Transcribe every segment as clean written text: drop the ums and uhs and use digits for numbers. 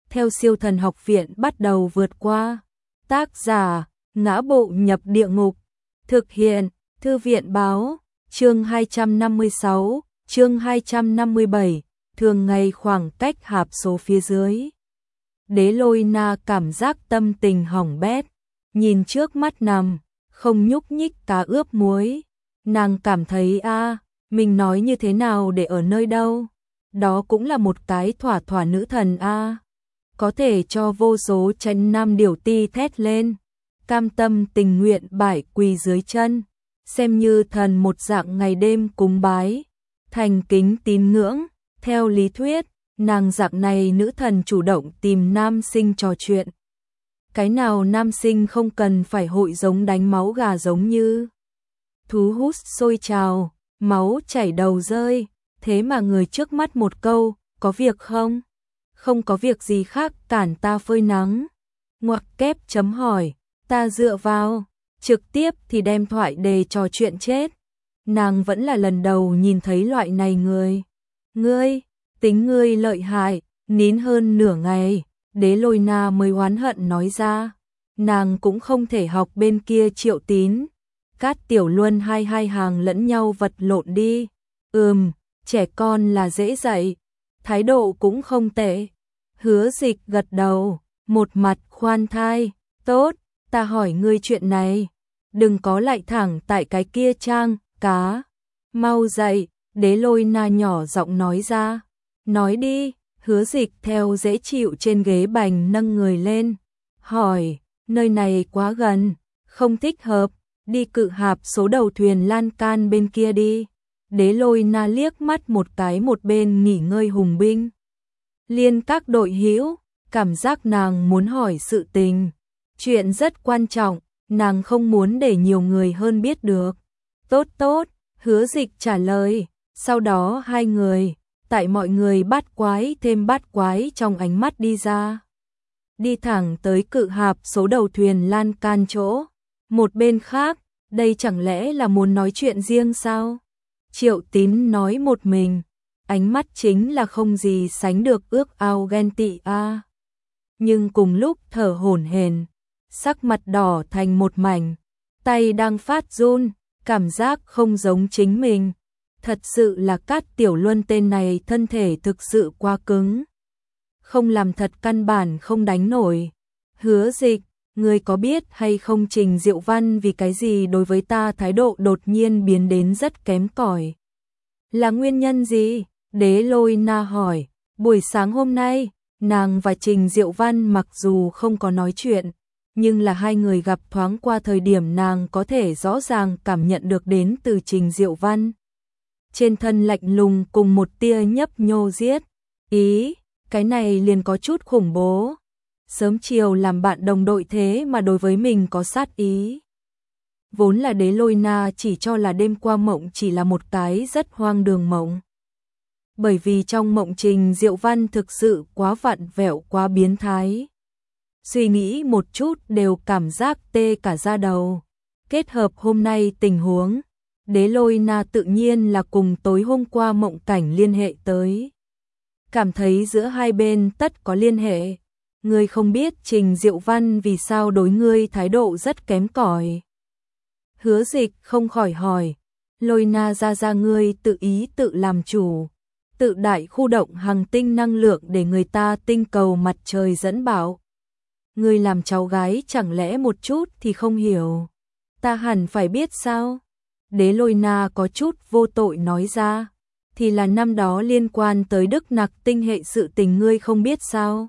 theo Siêu Thần Học Viện bắt đầu vượt qua. Tác giả: Ngã Bộ Nhập Địa Ngục. Thực hiện: Thư viện báo. Chương 256, chương 257, thường ngày khoảng cách hạp số phía dưới. Đế Lôi Na cảm giác tâm tình hỏng bét, nhìn trước mắt nằm, không nhúc nhích cá ướp muối. Nàng cảm thấy mình nói như thế nào để ở nơi đâu? Đó cũng là một cái thỏa thỏa nữ thần có thể cho vô số chân nam điểu ti thét lên, cam tâm tình nguyện bải quỳ dưới chân, xem như thần một dạng ngày đêm cúng bái, thành kính tín ngưỡng. Theo lý thuyết, nàng dạng này nữ thần chủ động tìm nam sinh trò chuyện. Cái nào nam sinh không cần phải hội giống đánh máu gà giống như thú hút sôi trào, máu chảy đầu rơi, thế mà người trước mắt một câu, có việc không? Không có việc gì khác cản ta phơi nắng. Ngoặc kép chấm hỏi, ta dựa vào, trực tiếp thì đem thoại đề trò chuyện chết. Nàng vẫn là lần đầu nhìn thấy loại này người. Ngươi, tính ngươi lợi hại, nín hơn nửa ngày, Đế Lôi Na mới oán hận nói ra. Nàng cũng không thể học bên kia Triệu Tín, Cát Tiểu Luân hai hàng lẫn nhau vật lộn đi. Trẻ con là dễ dạy, thái độ cũng không tệ. Hứa Dịch gật đầu, một mặt khoan thai, tốt, ta hỏi ngươi chuyện này, đừng có lại thẳng tại cái kia trang cá. Mau dậy, Đế Lôi Na nhỏ giọng nói ra. Nói đi. Hứa Dịch theo dễ chịu trên ghế bành nâng người lên, hỏi, nơi này quá gần, không thích hợp, đi cự hạp số đầu thuyền lan can bên kia đi. Đế Lôi Na liếc mắt một cái một bên nghỉ ngơi hùng binh liên các đội hữu, cảm giác nàng muốn hỏi sự tình, chuyện rất quan trọng, nàng không muốn để nhiều người hơn biết được. Tốt, Hứa Dịch trả lời. Sau đó hai người, tại mọi người bắt quái thêm bắt quái trong ánh mắt đi ra, đi thẳng tới cự hạp số đầu thuyền lan can chỗ. Một bên khác, đây chẳng lẽ là muốn nói chuyện riêng sao? Triệu Tín nói một mình, ánh mắt chính là không gì sánh được ước ao ghen tị nhưng cùng lúc thở hổn hển, sắc mặt đỏ thành một mảnh, tay đang phát run, cảm giác không giống chính mình. Thật sự là Cát Tiểu Luân tên này thân thể thực sự quá cứng, không làm thật căn bản không đánh nổi. Hứa Dịch, ngươi có biết hay không Trình Diệu Văn vì cái gì đối với ta thái độ đột nhiên biến đến rất kém cỏi? Là nguyên nhân gì? Đế Lôi Na hỏi. Buổi sáng hôm nay, nàng và Trình Diệu Văn mặc dù không có nói chuyện, nhưng là hai người gặp thoáng qua thời điểm nàng có thể rõ ràng cảm nhận được đến từ Trình Diệu Văn. Trên thân lạnh lùng cùng một tia nhấp nhô giết ý, cái này liền có chút khủng bố. Sớm chiều làm bạn đồng đội thế mà đối với mình có sát ý. Vốn là Đế Lôi Na chỉ cho là đêm qua mộng chỉ là một cái rất hoang đường mộng. Bởi vì trong mộng Trình Diệu Văn thực sự quá vặn vẹo, quá biến thái. Suy nghĩ một chút đều cảm giác tê cả da đầu. Kết hợp hôm nay tình huống, Đế Lôi Na tự nhiên là cùng tối hôm qua mộng cảnh liên hệ tới. Cảm thấy giữa hai bên tất có liên hệ. Ngươi không biết Trình Diệu Văn vì sao đối ngươi thái độ rất kém cỏi? Hứa Dịch không khỏi hỏi. Lôi Na ra ngươi tự ý tự làm chủ, tự đại khu động hành tinh năng lượng để người ta tinh cầu mặt trời dẫn bảo. Ngươi làm cháu gái chẳng lẽ một chút thì không hiểu? Ta hẳn phải biết sao? Đế Lôi Na có chút vô tội nói ra. Thì là năm đó liên quan tới Đức Nặc tinh hệ sự tình ngươi không biết sao?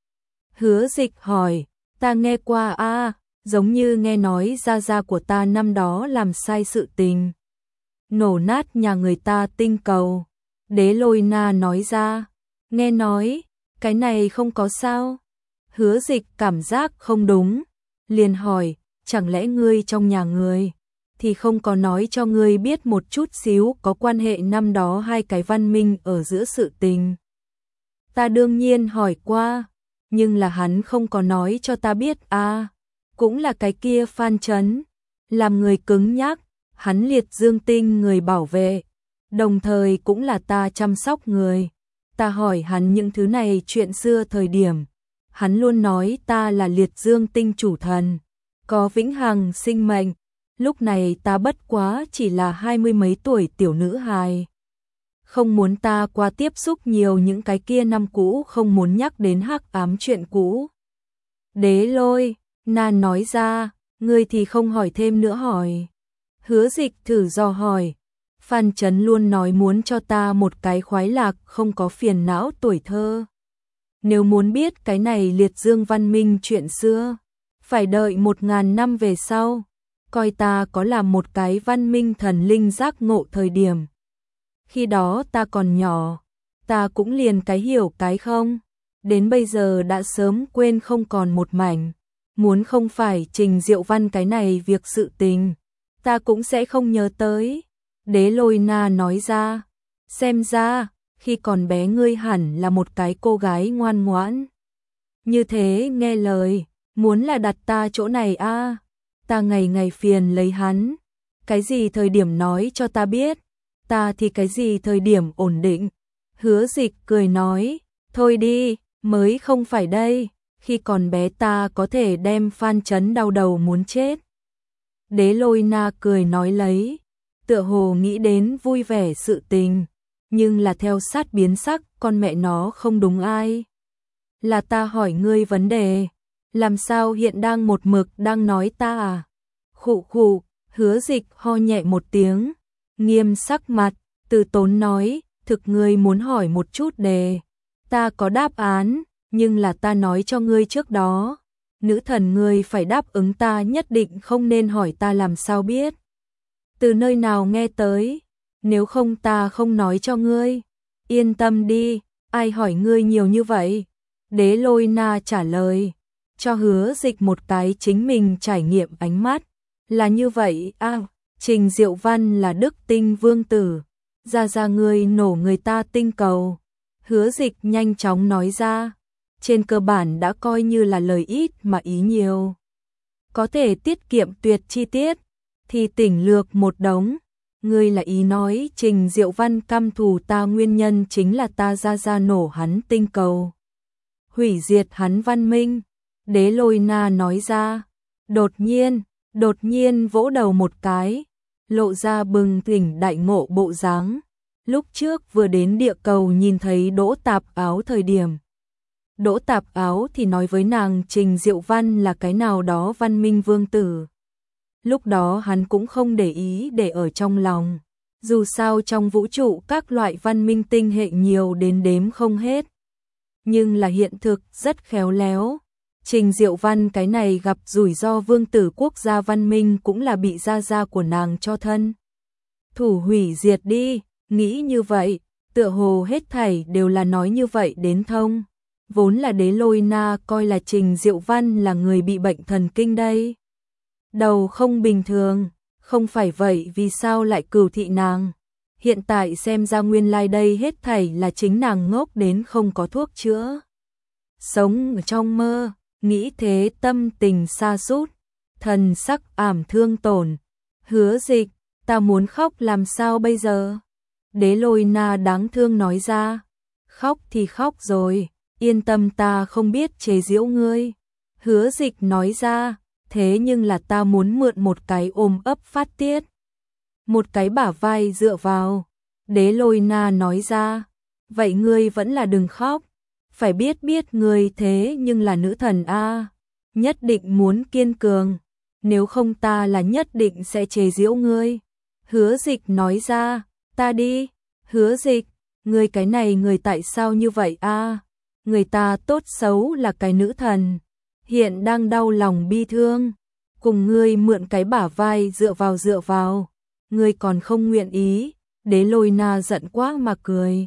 Hứa Dịch hỏi. Ta nghe qua giống như nghe nói gia của ta năm đó làm sai sự tình, nổ nát nhà người ta tinh cầu. Đế Lôi Na nói ra. Nghe nói, cái này không có sao? Hứa Dịch cảm giác không đúng, liền hỏi, chẳng lẽ ngươi trong nhà ngươi thì không có nói cho ngươi biết một chút xíu có quan hệ năm đó hai cái văn minh ở giữa sự tình? Ta đương nhiên hỏi qua, nhưng là hắn không có nói cho ta biết cũng là cái kia Phan Chấn, làm người cứng nhắc, hắn liệt dương tinh người bảo vệ, đồng thời cũng là ta chăm sóc người. Ta hỏi hắn những thứ này chuyện xưa thời điểm, hắn luôn nói ta là liệt dương tinh chủ thần, có vĩnh hằng sinh mệnh, lúc này ta bất quá chỉ là 20 mấy tuổi tiểu nữ hài. Không muốn ta qua tiếp xúc nhiều những cái kia năm cũ, không muốn nhắc đến hắc ám chuyện cũ. Đế Lôi, Na nói ra, ngươi thì không hỏi thêm nữa hỏi. Hứa Dịch thử dò hỏi, Phan Chấn luôn nói muốn cho ta một cái khoái lạc không có phiền não tuổi thơ. Nếu muốn biết cái này liệt dương văn minh chuyện xưa, phải đợi 1000 năm về sau, coi ta có làm một cái văn minh thần linh giác ngộ thời điểm. Khi đó ta còn nhỏ, ta cũng liền cái hiểu cái không, đến bây giờ đã sớm quên không còn một mảnh. Muốn không phải Trình Diệu Văn cái này việc sự tình, ta cũng sẽ không nhớ tới. Đế Lôi Na nói ra, xem ra, khi còn bé ngươi hẳn là một cái cô gái ngoan ngoãn. Như thế nghe lời, muốn là đặt ta chỗ này a, ta ngày ngày phiền lấy hắn. Cái gì thời điểm nói cho ta biết, ta thì cái gì thời điểm ổn định. Hứa Dịch cười nói, thôi đi, mới không phải đây, khi còn bé ta có thể đem Phan Chấn đau đầu muốn chết. Đế Lôi Na cười nói lấy, tựa hồ nghĩ đến vui vẻ sự tình, nhưng là theo sát biến sắc, con mẹ nó không đúng ai. Là ta hỏi ngươi vấn đề, làm sao hiện đang một mực đang nói ta à? Khụ khụ, Hứa Dịch ho nhẹ một tiếng, nghiêm sắc mặt, từ tốn nói, thực ngươi muốn hỏi một chút đề, ta có đáp án, nhưng là ta nói cho ngươi trước đó, nữ thần ngươi phải đáp ứng ta, nhất định không nên hỏi ta làm sao biết. Từ nơi nào nghe tới, nếu không ta không nói cho ngươi. Yên tâm đi, ai hỏi ngươi nhiều như vậy? Đế Lôi Na trả lời, cho Hứa Dịch một cái chính mình trải nghiệm ánh mắt. Là như vậy à, Trình Diệu Văn là Đức Tinh Vương Tử, ra ngươi nổ người ta tinh cầu. Hứa Dịch nhanh chóng nói ra, trên cơ bản đã coi như là lời ít mà ý nhiều. Có thể tiết kiệm tuyệt chi tiết, thì tỉnh lược một đống. Ngươi là ý nói Trình Diệu Văn căm thù ta nguyên nhân chính là ta ra nổ hắn tinh cầu, hủy diệt hắn văn minh. Đế Lôi Na nói ra, đột nhiên vỗ đầu một cái, lộ ra bừng tỉnh đại ngộ bộ dáng. Lúc trước vừa đến địa cầu nhìn thấy Đỗ Tạp Áo thời điểm, Đỗ Tạp Áo thì nói với nàng Trình Diệu Văn là cái nào đó văn minh vương tử. Lúc đó hắn cũng không để ý để ở trong lòng, dù sao trong vũ trụ các loại văn minh tinh hệ nhiều đến đếm không hết. Nhưng là hiện thực rất khéo léo, Trình Diệu Văn cái này gặp rủi ro vương tử quốc gia văn minh cũng là bị gia của nàng cho thân thủ hủy diệt đi. Nghĩ như vậy, tựa hồ hết thảy đều là nói như vậy đến thông. Vốn là Đế Lôi Na coi là Trình Diệu Văn là người bị bệnh thần kinh đây. Đầu không bình thường, không phải vậy vì sao lại cừu thị nàng. Hiện tại xem ra nguyên lai đây hết thảy là chính nàng ngốc đến không có thuốc chữa. Sống ở trong mơ, nghĩ thế tâm tình sa sút, thần sắc ảm thương tổn. Hứa Dịch, ta muốn khóc làm sao bây giờ? Đế Lôi Na đáng thương nói ra, khóc thì khóc rồi, yên tâm ta không biết chế giễu ngươi. Hứa Dịch nói ra, thế nhưng là ta muốn mượn một cái ôm ấp phát tiết, một cái bả vai dựa vào. Đế Lôi Na nói ra, vậy ngươi vẫn là đừng khóc, phải biết ngươi thế nhưng là nữ thần a, nhất định muốn kiên cường, nếu không ta là nhất định sẽ chế giễu ngươi. Hứa Dịch nói ra, ta đi. Hứa Dịch, ngươi cái này người tại sao như vậy a? Người ta tốt xấu là cái nữ thần, hiện đang đau lòng bi thương, cùng ngươi mượn cái bả vai dựa vào, ngươi còn không nguyện ý. Đế Lôi Na giận quá mà cười,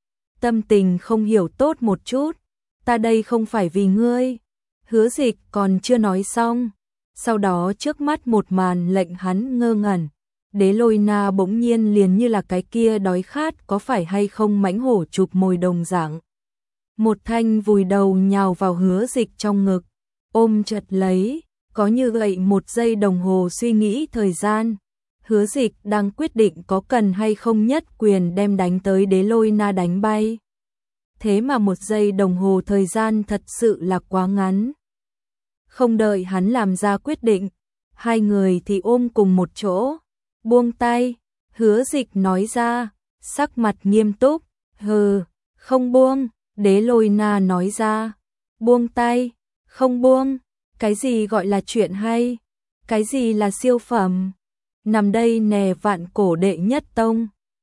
tâm tình không hiểu tốt một chút, ta đây không phải vì ngươi. Hứa Dịch còn chưa nói xong, sau đó trước mắt một màn lệnh hắn ngơ ngẩn. Đế Lôi Na bỗng nhiên liền như là cái kia đói khát có phải hay không mãnh hổ chụp mồi đồng dạng, một thanh vùi đầu nhào vào Hứa Dịch trong ngực, ôm chặt lấy, có như vậy một giây đồng hồ suy nghĩ thời gian. Hứa Dịch đang quyết định có cần hay không nhất quyền đem đánh tới Đế Lôi Na đánh bay. thế mà 1 giây đồng hồ thời gian thật sự là quá ngắn. Không đợi hắn làm ra quyết định, hai người thì ôm cùng một chỗ, buông tay, Hứa Dịch nói ra, sắc mặt nghiêm túc, hừ, không buông, Đế Lôi Na nói ra, buông tay, không buông, cái gì gọi là chuyện hay, cái gì là siêu phẩm, nằm đây nè vạn cổ đệ nhất tông.